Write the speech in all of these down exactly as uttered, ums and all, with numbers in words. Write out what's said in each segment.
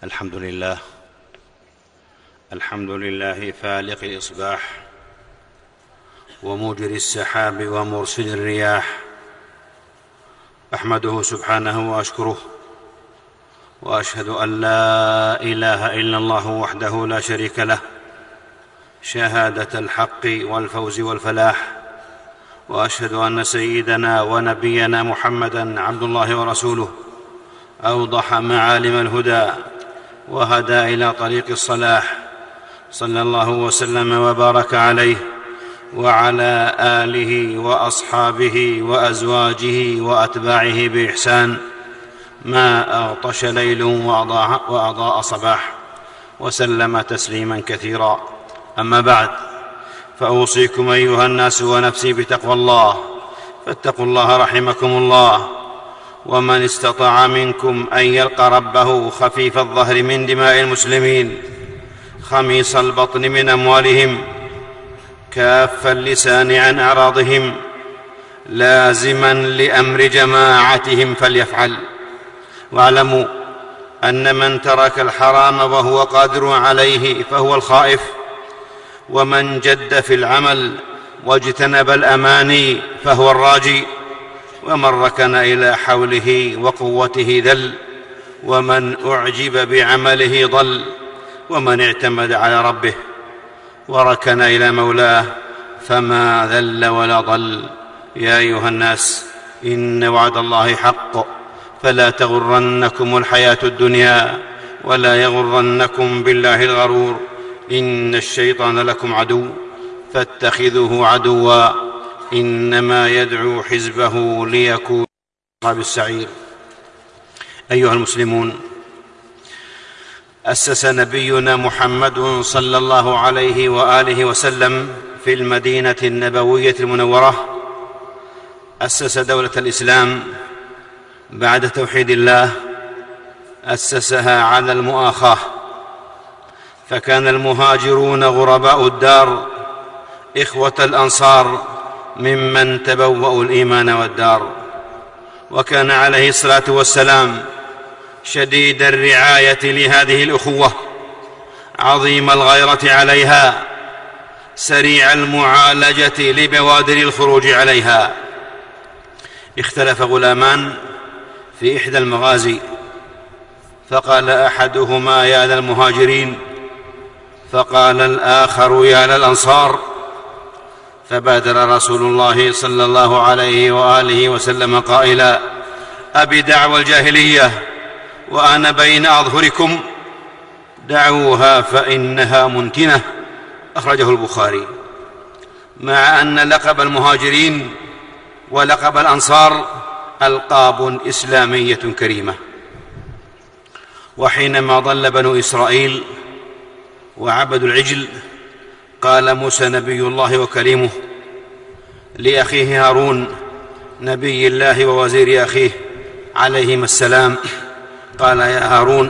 الحمد لله الحمد لله فالق الإصباح وموجر السحاب ومرسل الرياح، أحمده سبحانه وأشكره، وأشهد أن لا إله إلا الله وحده لا شريك له شهادة الحق والفوز والفلاح، وأشهد أن سيدنا ونبينا محمدًا عبد الله ورسوله، أوضح معالم الهدى وهدى إلى طريق الصلاح، صلى الله وسلم وبارك عليه وعلى آله وأصحابه وأزواجه وأتباعه بإحسان، ما أغطش ليل وأضاء صباح، وسلم تسليما كثيرا. أما بعد، فأوصيكم أيها الناس ونفسي بتقوى الله، فاتقوا الله رحمكم الله. ومن استطاع منكم أن يلقى ربه خفيف الظهر من دماء المسلمين، خميص البطن من أموالهم، كاف اللسان عن أعراضهم، لازما لأمر جماعتهم فليفعل. واعلموا أن من ترك الحرام وهو قادر عليه فهو الخائف، ومن جد في العمل واجتنب الأماني فهو الراجي، ومن ركن إلى حوله وقوته ذل، ومن أعجب بعمله ضل، ومن اعتمد على ربه وركن إلى مولاه فما ذل ولا ضل. يا أيها الناس، إن وعد الله حق، فلا تغرنكم الحياة الدنيا، ولا يغرنكم بالله الغرور، إن الشيطان لكم عدو فاتخذوه عدوا، إنما يدعو حزبه ليكونوا أصحاب السعير. أيها المسلمون، أسس نبينا محمد صلى الله عليه وآله وسلم في المدينة النبوية المنورة، أسس دولة الإسلام بعد توحيد الله، أسسها على المؤاخاة، فكان المهاجرون غرباء الدار إخوة الأنصار ممن تبوأوا الإيمان والدار، وكان عليه الصلاة والسلام شديد الرعاية لهذه الأخوة، عظيم الغيرة عليها، سريع المعالجة لبوادر الخروج عليها. اختلف غلامان في إحدى المغازي، فقال أحدهما يا للمهاجرين، فقال الآخر يا للأنصار، فبادر رسول الله صلى الله عليه وآله وسلم قائلا: أبي دعوى الجاهلية وأنا بين أظهركم، دعوها فإنها منتنة. أخرجه البخاري. مع أن لقب المهاجرين ولقب الأنصار ألقاب إسلامية كريمة. وحينما ضل بنو إسرائيل وعبدوا العجل، قال موسى نبي الله وكليمه لأخيه هارون نبي الله ووزير أخيه عليهما السلام، قال: يا هارون،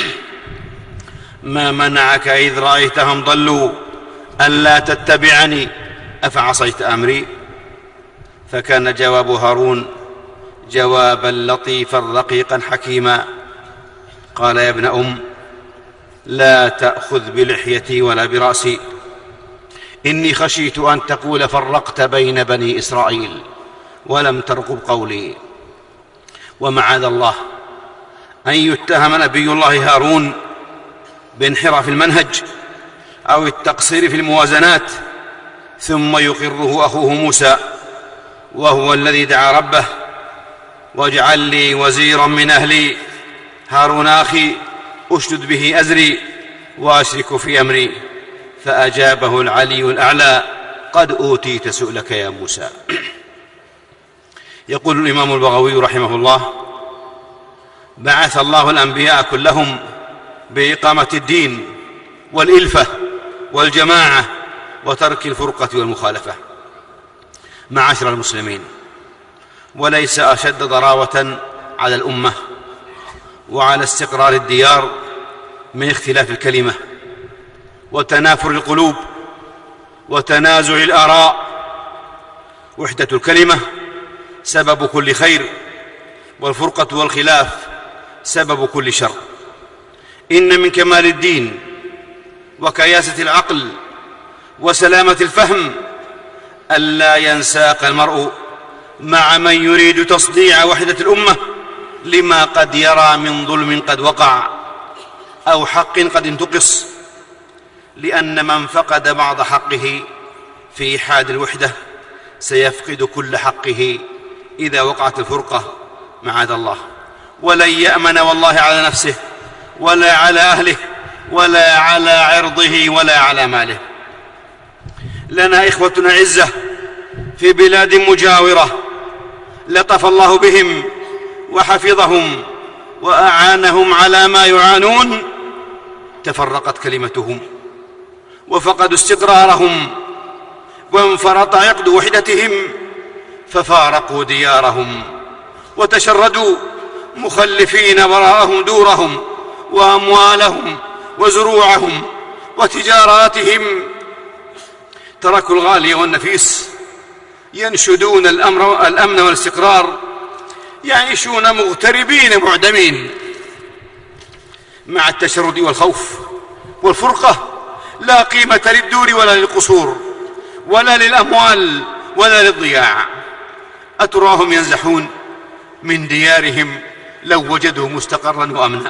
ما منعك إذ رأيتهم ضلوا ألا تتبعني أفعصيت أمري؟ فكان جواب هارون جوابا لطيفا رقيقا حكيما، قال: يا ابن أم، لا تأخذ بلحيتي ولا برأسي، إني خشيت أن تقول فرقت بين بني إسرائيل ولم ترقب قولي. ومعاذ الله أن يتهم نبي الله هارون بانحراف المنهج أو التقصير في الموازنات، ثم يقره أخوه موسى وهو الذي دعا ربه: واجعل لي وزيرا من أهلي، هارون أخي أشدد به أزري وأشرك في أمري. فأجابه العلي الأعلى: قد أوتيت سؤلك يا موسى. يقول الإمام البغوي رحمه الله: بعث الله الأنبياء كلهم بإقامة الدين والإلفة والجماعة وترك الفرقة والمخالفة. معاشر المسلمين، وليس أشد ضراوة على الأمة وعلى استقرار الديار من اختلاف الكلمة وتنافر القلوب وتنازع الآراء. وحدة الكلمة سبب كل خير، والفرقة والخلاف سبب كل شر. إن من كمال الدين وكياسة العقل وسلامة الفهم ألا ينساق المرء مع من يريد تصديع وحدة الأمة لما قد يرى من ظلم قد وقع أو حق قد انتقص، لأن من فقد بعض حقه في حال الوحدة سيفقد كل حقه إذا وقعت الفرقة معاذ الله، ولن يأمن والله على نفسه ولا على أهله ولا على عرضه ولا على ماله. لنا إخوة عزة في بلاد مجاورة لطف الله بهم وحفظهم وأعانهم على ما يعانون، تفرقت كلمتهم وفقدوا استقرارهم وانفرط عقد وحدتهم ففارقوا ديارهم وتشردوا مخلفين وراءهم دورهم وأموالهم وزروعهم وتجاراتهم، تركوا الغالي والنفيس ينشدون الأمر الأمن والاستقرار، يعيشون مغتربين معدمين. مع التشرد والخوف والفرقة لا قيمة للدور ولا للقصور ولا للأموال ولا للضياع. أتراهم ينزحون من ديارهم لو وجدوا مستقرا وأمنا.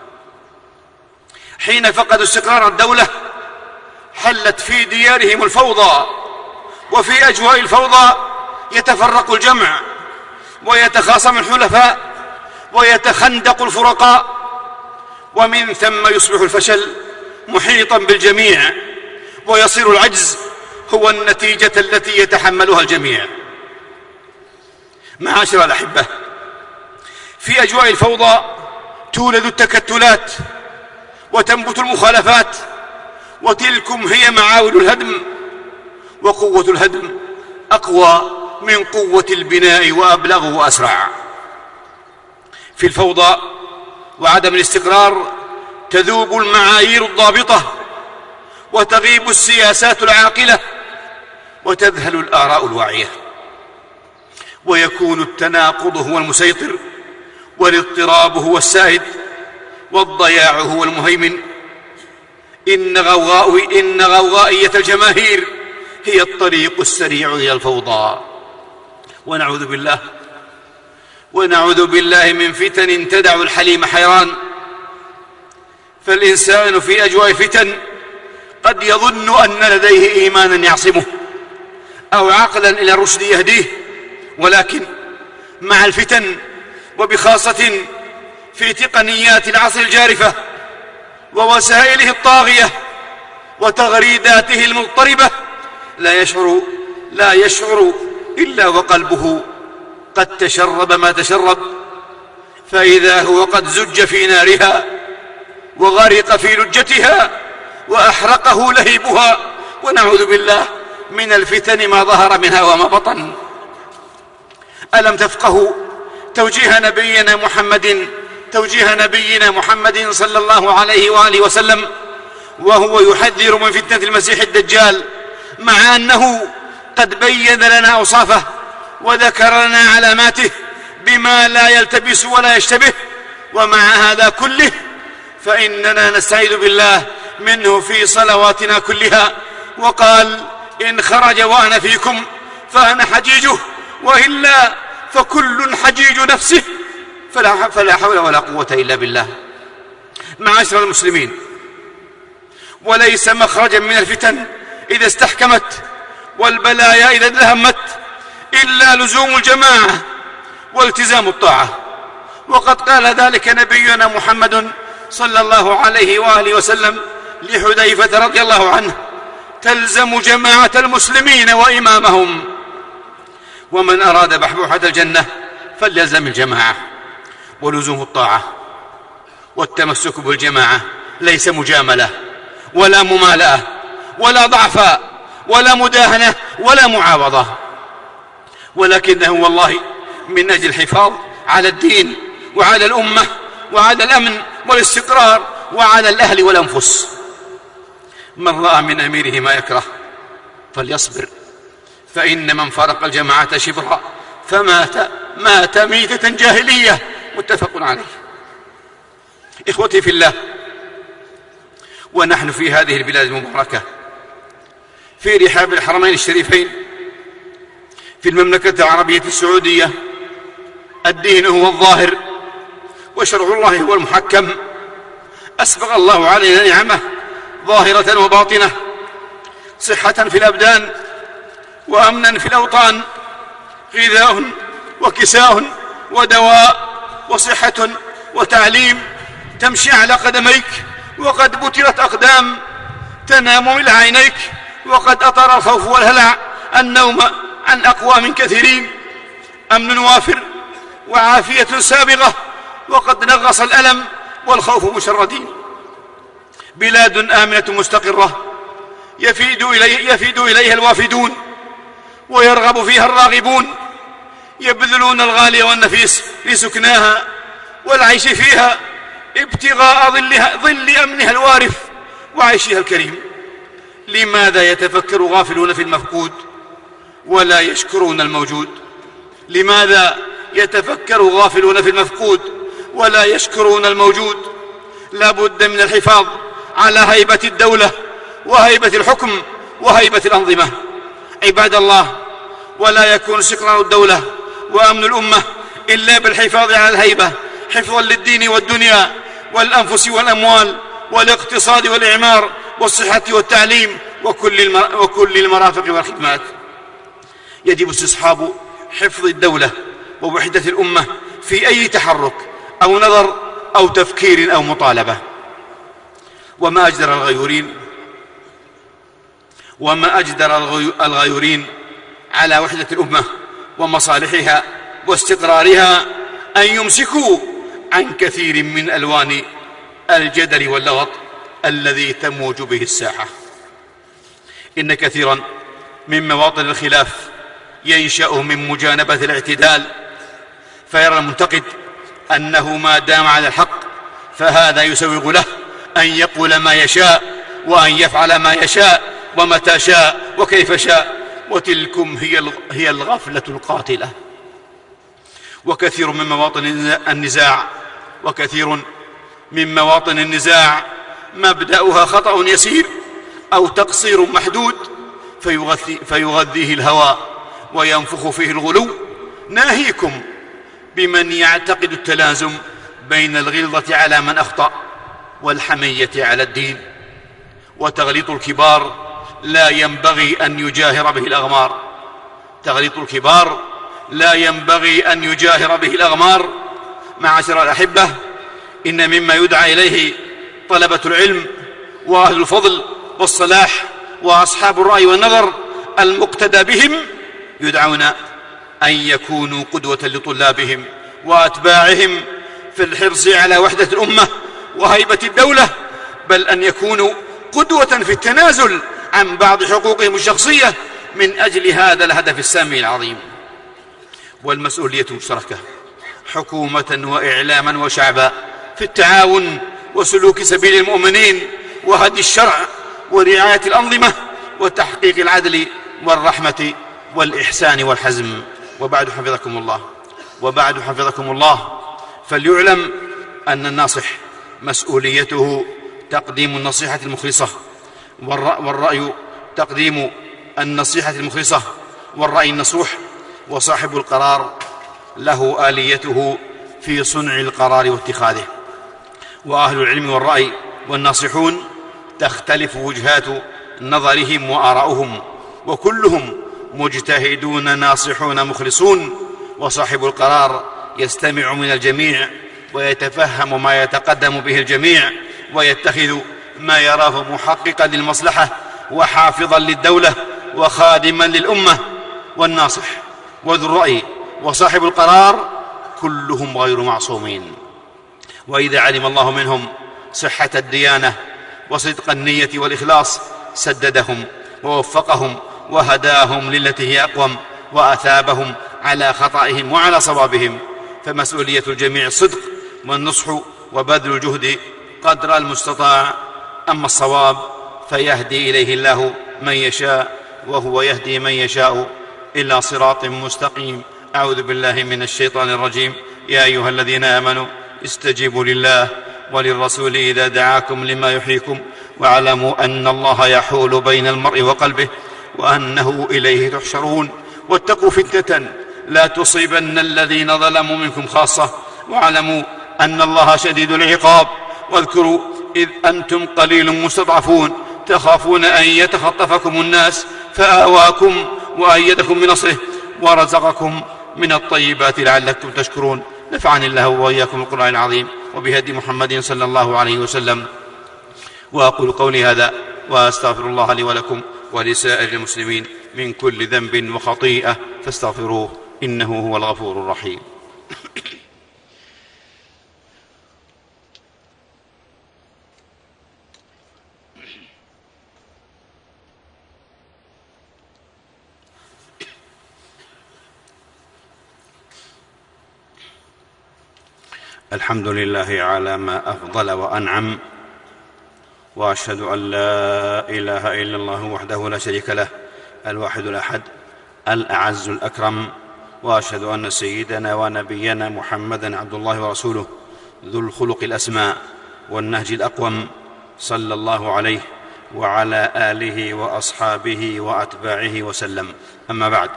حين فقدوا استقرار الدولة حلت في ديارهم الفوضى، وفي أجواء الفوضى يتفرق الجمع ويتخاصم الحلفاء ويتخندق الفرقاء، ومن ثم يصبح الفشل محيطا بالجميع ويصير العجز هو النتيجة التي يتحملها الجميع. معاشر الأحبة، في أجواء الفوضى تولد التكتلات وتنبت المخالفات، وتلكم هي معاول الهدم، وقوة الهدم أقوى من قوة البناء وأبلغ وأسرع. في الفوضى وعدم الاستقرار تذوب المعايير الضابطة وتغيب السياسات العاقلة وتذهل الآراء الواعية، ويكون التناقض هو المسيطر والاضطراب هو السائد والضياع هو المهيمن. إن غوغاء إن غوغائية الجماهير هي الطريق السريع إلى الفوضى. ونعوذ بالله ونعوذ بالله من فتن تدع الحليم حيران. فالإنسان في أجواء فتن قد يظن أن لديه إيمانا يعصمه أو عقلا إلى الرشد يهديه، ولكن مع الفتن وبخاصة في تقنيات العصر الجارفة ووسائله الطاغية وتغريداته المضطربة لا يشعر لا يشعر إلا وقلبه قد تشرب ما تشرب، فإذا هو قد زج في نارها وغرق في لجتها وأحرقه لهيبها. ونعوذ بالله من الفتن ما ظهر منها وما بطن. ألم تفقهوا توجيه نبينا محمد توجيه نبينا محمد صلى الله عليه وآله وسلم وهو يحذر من فتنة المسيح الدجال، مع أنه قد بين لنا أوصافه وذكر لنا علاماته بما لا يلتبس ولا يشتبه؟ ومع هذا كله فإننا نستعيذ بالله منه في صلواتنا كلها. وقال: إن خرج وأنا فيكم فأنا حجيجه، وإلا فكل حجيج نفسه، فلا, فلا حول ولا قوة إلا بالله. معاشر المسلمين، وليس مخرجا من الفتن إذا استحكمت والبلايا إذا ادلهمت إلا لزوم الجماعة والتزام الطاعة. وقد قال ذلك نبينا محمد صلى الله عليه وآله وسلم لحذيفة رضي الله عنه: تلزم جماعة المسلمين وإمامهم، ومن أراد بحبوحة الجنة فليلزم الجماعة. ولزوم الطاعة والتمسك بالجماعة ليس مجاملة ولا ممالأة ولا ضعفاء ولا مداهنة ولا معاوضة، ولكنه والله من أجل الحفاظ على الدين وعلى الأمة وعلى الأمن والاستقرار وعلى الأهل والأنفس. من رأى من أميره ما يكره فليصبر، فإن من فرق الجماعة شبرا فمات مات ميتة جاهلية. متفق عليه. إخوتي في الله، ونحن في هذه البلاد المباركة في رحاب الحرمين الشريفين في المملكة العربية السعودية. الدين هو الظاهر وشرع الله هو المحكم. أسبغ الله علينا نعمه ظاهرة وباطنة، صحة في الأبدان وأمنا في الأوطان، غذاء وكساء ودواء وصحة وتعليم، تمشي على قدميك وقد بترت أقدام، تنام من عينيك وقد أطر الخوف والهلع النوم عن أقوام كثيرين، أمن وافر وعافية سابغة وقد نغص الألم والخوف مشردين. بلاد آمنة مستقرة يفيد, إلي يفيد إليها الوافدون ويرغب فيها الراغبون، يبذلون الغالي والنفيس لسكناها والعيش فيها ابتغاء ظلها ظل أمنها الوارف وعيشها الكريم. لماذا يتفكر غافلون في المفقود ولا يشكرون الموجود؟ لماذا يتفكر غافلون في المفقود ولا يشكرون الموجود؟ لا بد من الحفاظ على هيبة الدولة وهيبة الحكم وهيبة الأنظمة. عباد الله، ولا يكون استقرار الدولة وأمن الأمة إلا بالحفاظ على الهيبة، حفظا للدين والدنيا والأنفس والأموال والاقتصاد والإعمار والصحة والتعليم وكل, وكل المرافق والخدمات. يجب استصحاب حفظ الدولة ووحدة الأمة في أي تحرك أو نظر أو تفكير أو مطالبة. وما أجدر الغيورين وما أجدر الغيورين على وحدة الأمة ومصالحها واستقرارها أن يمسكوا عن كثير من ألوان الجدل واللغط الذي تموج به الساحة. إن كثيرا من مواطن الخلاف ينشأ من مجانبة الاعتدال، فيرى المنتقد أنه ما دام على الحق فهذا يسوغ له أن يقول ما يشاء وأن يفعل ما يشاء ومتى شاء وكيف شاء، وتلكم هي الغفلة القاتلة. وكثير من مواطن النزاع وكثير من مواطن النزاع مبدأها خطأ يسير أو تقصير محدود فيغذي فيغذيه الهوى وينفخ فيه الغلو. ناهيكم بمن يعتقد التلازم بين الغلظة على من أخطأ والحمية على الدين. وتغليط الكبار لا ينبغي أن يجاهر به الأغمار تغليط الكبار لا ينبغي أن يجاهر به الأغمار. معاشر الأحبة، إن مما يدعى إليه طلبة العلم وأهل الفضل والصلاح وأصحاب الرأي والنظر المقتدى بهم يدعون أن يكونوا قدوة لطلابهم وأتباعهم في الحرص على وحدة الأمة وهيبة الدولة، بل أن يكونوا قدوة في التنازل عن بعض حقوقهم الشخصية من أجل هذا الهدف السامي العظيم. والمسؤولية مشتركة حكومة وإعلاما وشعبا في التعاون وسلوك سبيل المؤمنين وهدي الشرع ورعاية الأنظمة وتحقيق العدل والرحمة والإحسان والحزم. وبعد حفظكم الله وبعد حفظكم الله فليعلم أن الناصح مسؤوليته تقديم النصيحة المخلصة والرأي تقديم النصيحة المخلصة والرأي النصوح، وصاحب القرار له آليته في صنع القرار واتخاذه. وأهل العلم والرأي والناصحون تختلف وجهات نظرهم وآراؤهم، وكلهم مجتهدون ناصحون مخلصون. وصاحب القرار يستمع من الجميع ويتفهم ما يتقدم به الجميع ويتخذ ما يراه محققا للمصلحة وحافظا للدولة وخادما للأمة. والناصح وذو الرأي وصاحب القرار كلهم غير معصومين، وإذا علم الله منهم صحة الديانة وصدق النية والإخلاص سددهم ووفقهم وهداهم للتي هي أقوم وأثابهم على خطئهم وعلى صوابهم. فمسؤولية الجميع الصدق والنصح وبذل الجهد قدر المستطاع، أما الصواب فيهدي إليه الله من يشاء وهو يهدي من يشاء إلى صراط مستقيم. أعوذ بالله من الشيطان الرجيم. يا أيها الذين آمنوا استجيبوا لله وللرسول إذا دعاكم لما يحييكم واعلموا أن الله يحول بين المرء وقلبه وأنه إليه تحشرون واتقوا فتنة لا تصيبن الذين ظلموا منكم خاصة واعلموا أن الله شديد العقاب واذكروا إذ أنتم قليل مستضعفون تخافون أن يتخطفكم الناس فآواكم وأيدكم بنصره ورزقكم من الطيبات لعلكم تشكرون. نفعني الله وإياكم القرآن العظيم وبهدي محمد صلى الله عليه وسلم. وأقول قولي هذا وأستغفر الله لي ولكم ولسائر المسلمين من كل ذنب وخطيئة فاستغفروه إنه هو الغفور الرحيم. الحمد لله على ما أفضل وأنعم، وأشهد أن لا إله إلا الله وحده لا شريك له الواحد الأحد الأعز الأكرم، وأشهد أن سيدنا ونبينا محمدًا عبد الله ورسوله ذو الخلق الأسماء والنهج الأقوم صلى الله عليه وعلى آله وأصحابه وأتباعه وسلم. أما بعد،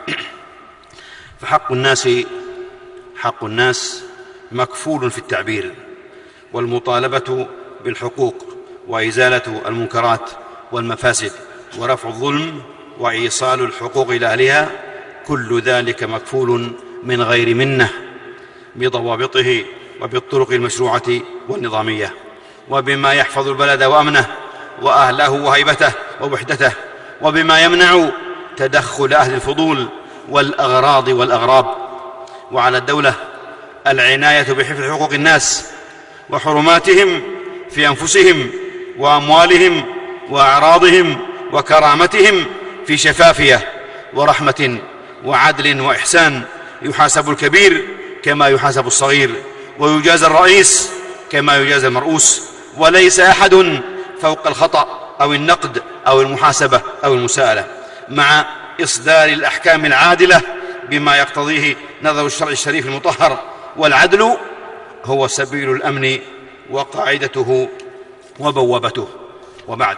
فحق الناس حق الناس مكفول في التعبير والمطالبة بالحقوق وإزالة المنكرات والمفاسد ورفع الظلم وإيصال الحقوق إلى أهلها، كل ذلك مكفول من غير منة بضوابطه وبالطرق المشروعة والنظامية، وبما يحفظ البلد وأمنه وأهله وهيبته ووحدته، وبما يمنع تدخل أهل الفضول والأغراض والأغراب. وعلى الدولة العناية بحفظ حقوق الناس وحرماتهم في أنفسهم وأموالهم وأعراضهم وكرامتهم في شفافية ورحمة وعدل وإحسان، يحاسب الكبير كما يحاسب الصغير، ويجازى الرئيس كما يجازى المرؤوس، وليس أحد فوق الخطأ أو النقد أو المحاسبة أو المساءلة، مع إصدار الأحكام العادلة بما يقتضيه نظر الشرع الشريف المطهر. والعدل هو سبيل الأمن وقاعدته وبوابته. وبعد،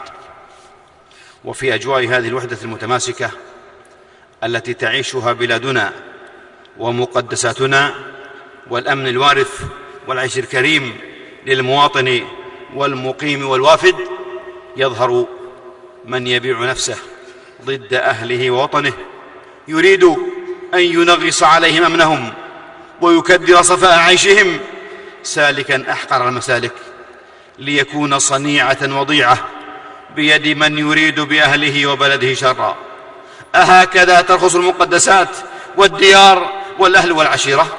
وفي أجواء هذه الوحدة المتماسكة التي تعيشها بلادنا ومقدساتنا، والأمن الوارث والعيش الكريم للمواطن والمقيم والوافد، يظهر من يبيع نفسه ضد أهله ووطنه، يريد أن ينغص عليهم أمنهم ويكدر صفاء عيشهم، سالكا أحقر المسالك ليكون صنيعة وضيعة بيد من يريد بأهله وبلده شرا. أهكذا ترخص المقدسات والديار والأهل والعشيرة؟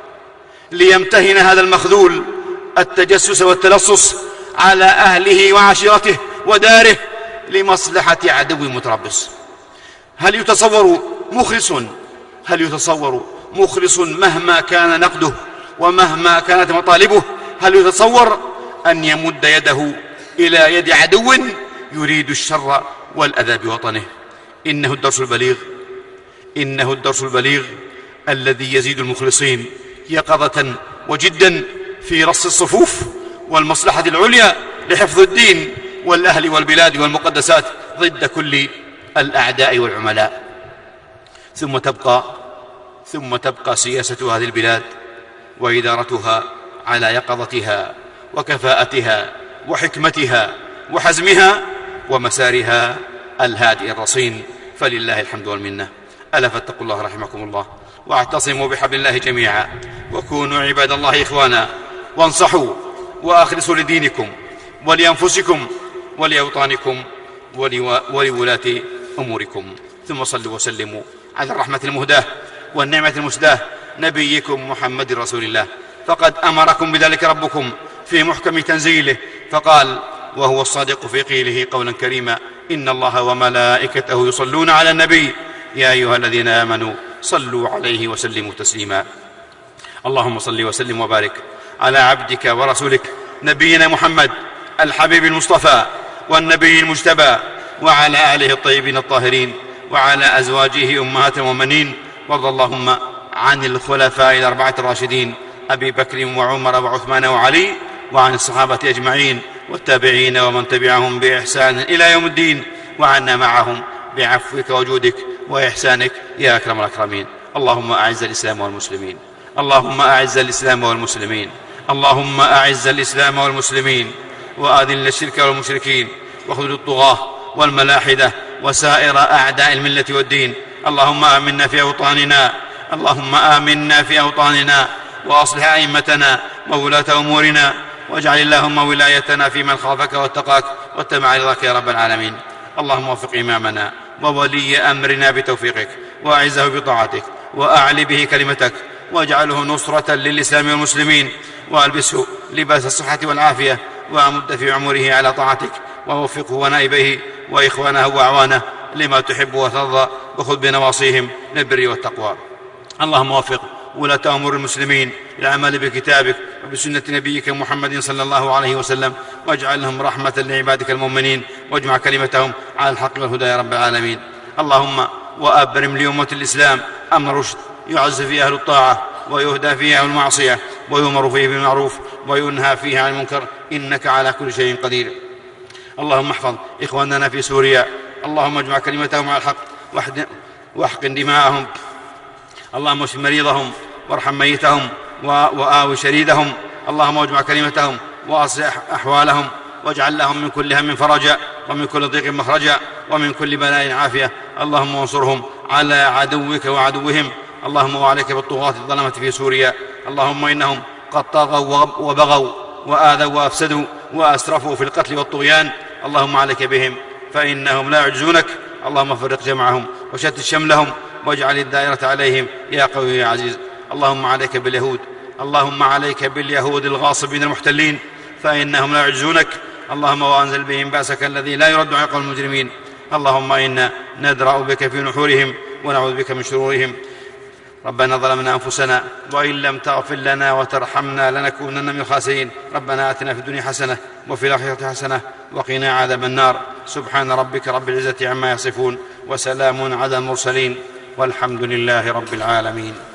ليمتهن هذا المخذول التجسس والتلصص على أهله وعشيرته وداره لمصلحة عدو متربص. هل يتصور مخلص هل يتصور مخلص مهما كان نقده ومهما كانت مطالبه، هل يتصور أن يمد يده إلى يد عدو يريد الشر والأذى بوطنه؟ إنه الدرس البليغ إنه الدرس البليغ الذي يزيد المخلصين يقظة وجدا في رص الصفوف والمصلحة العليا لحفظ الدين والأهل والبلاد والمقدسات ضد كل الأعداء والعملاء. ثم تبقى ثم تبقى سياسة هذه البلاد وإدارتها على يقظتها وكفاءتها وحكمتها وحزمها ومسارها الهادئ الرصين، فلله الحمد والمنة. ألا فاتقوا الله رحمكم الله، واعتصموا بحبل الله جميعا، وكونوا عباد الله إخوانا، وانصحوا وأخلصوا لدينكم ولأنفسكم ولأوطانكم ولولاة أموركم. ثم صلوا وسلموا على الرحمة المهداة والنعمة المسداة نبيكم محمد رسول الله، فقد أمركم بذلك ربكم في محكم تنزيله، فقال وهو الصادق في قيله قولا كريما: إن الله وملائكته يصلون على النبي يا أيها الذين آمنوا صلوا عليه وسلموا تسليما. اللهم صل وسلم وبارك على عبدك ورسولك نبينا محمد الحبيب المصطفى والنبي المجتبى، وعلى آله الطيبين الطاهرين، وعلى أزواجه أمهات المؤمنين، وارض اللهم عن الخلفاء الأربعة الراشدين أبي بكر وعمر وعثمان وعلي، وعن الصحابة أجمعين والتابعين ومن تبعهم بإحسان إلى يوم الدين، وعنا معهم بعفوك وجودك وإحسانك يا أكرم الأكرمين. اللهم أعز الإسلام والمسلمين، اللهم أعز الإسلام والمسلمين، اللهم أعز الإسلام والمسلمين، وأذل الشرك والمشركين، واخذل الطغاة والملاحدة وسائر أعداء الملة والدين. اللهم آمنا في أوطاننا، اللهم آمنا في أوطاننا، وأصلح أئمتنا وولاة أمورنا، واجعل اللهم ولايتنا في من خافك واتقاك واتبع رضاك يا رب العالمين. اللهم وفق إمامنا وولي أمرنا بتوفيقك، وأعزه بطاعتك، وأعل به كلمتك، واجعله نصرة للإسلام والمسلمين، وألبسه لباس الصحة والعافية، وأمد في عمره على طاعتك، ووفقه ونائبيه وإخوانه وأعوانه لما تحب وترضى، وخذ بنواصيهم للبر والتقوى. اللهم وفق ولاة أمور المسلمين للعمل بكتابك وبسنة نبيك محمد صلى الله عليه وسلم، واجعلهم رحمة لعبادك المؤمنين، واجمع كلمتهم على الحق والهدى يا رب العالمين. اللهم وأبرم لأمة الإسلام أمر رشد يعز فيه أهل الطاعة، ويهدى فيه أهل المعصية، ويؤمر فيه بالمعروف، وينهى فيه عن المنكر، إنك على كل شيء قدير. اللهم احفظ إخواننا في سوريا، اللهم اجمع كلمتهم على الحق واحقن دماءهم. اللهم اشف مريضهم وارحم ميتهم وآوي شريدهم. اللهم اجمع كلمتهم وأصلح أحوالهم، واجعل لهم من كل هم فرجا، ومن كل ضيق مخرجا، ومن كل بلاء عافية. اللهم انصرهم على عدوك وعدوهم. اللهم وعليك بالطغاة الظلمة في سوريا. اللهم إنهم قد طغوا وبغوا وآذوا وأفسدوا وأسرفوا في القتل والطغيان. اللهم عليك بهم فإنهم لا يعجزونك. اللهم فرق جمعهم وشتت شملهم، واجعل الدائرة عليهم يا قوي يا عزيز. اللهم عليك باليهود، اللهم عليك باليهود الغاصبين المحتلين، فإنهم لا يعجزونك. اللهم وأنزل بهم بأسك الذي لا يرد عن القوم المجرمين. اللهم إنا ندرأ بك في نحورهم ونعوذ بك من شرورهم. ربنا ظلمنا أنفسنا وإن لم تغفر لنا وترحمنا لنكونن من الخاسرين. ربنا آتنا في الدنيا حسنة وفي الآخرة حسنة وقنا عذاب النار. سبحان ربك رب العزة عما يصفون، وسلام على المرسلين، والحمد لله رب العالمين.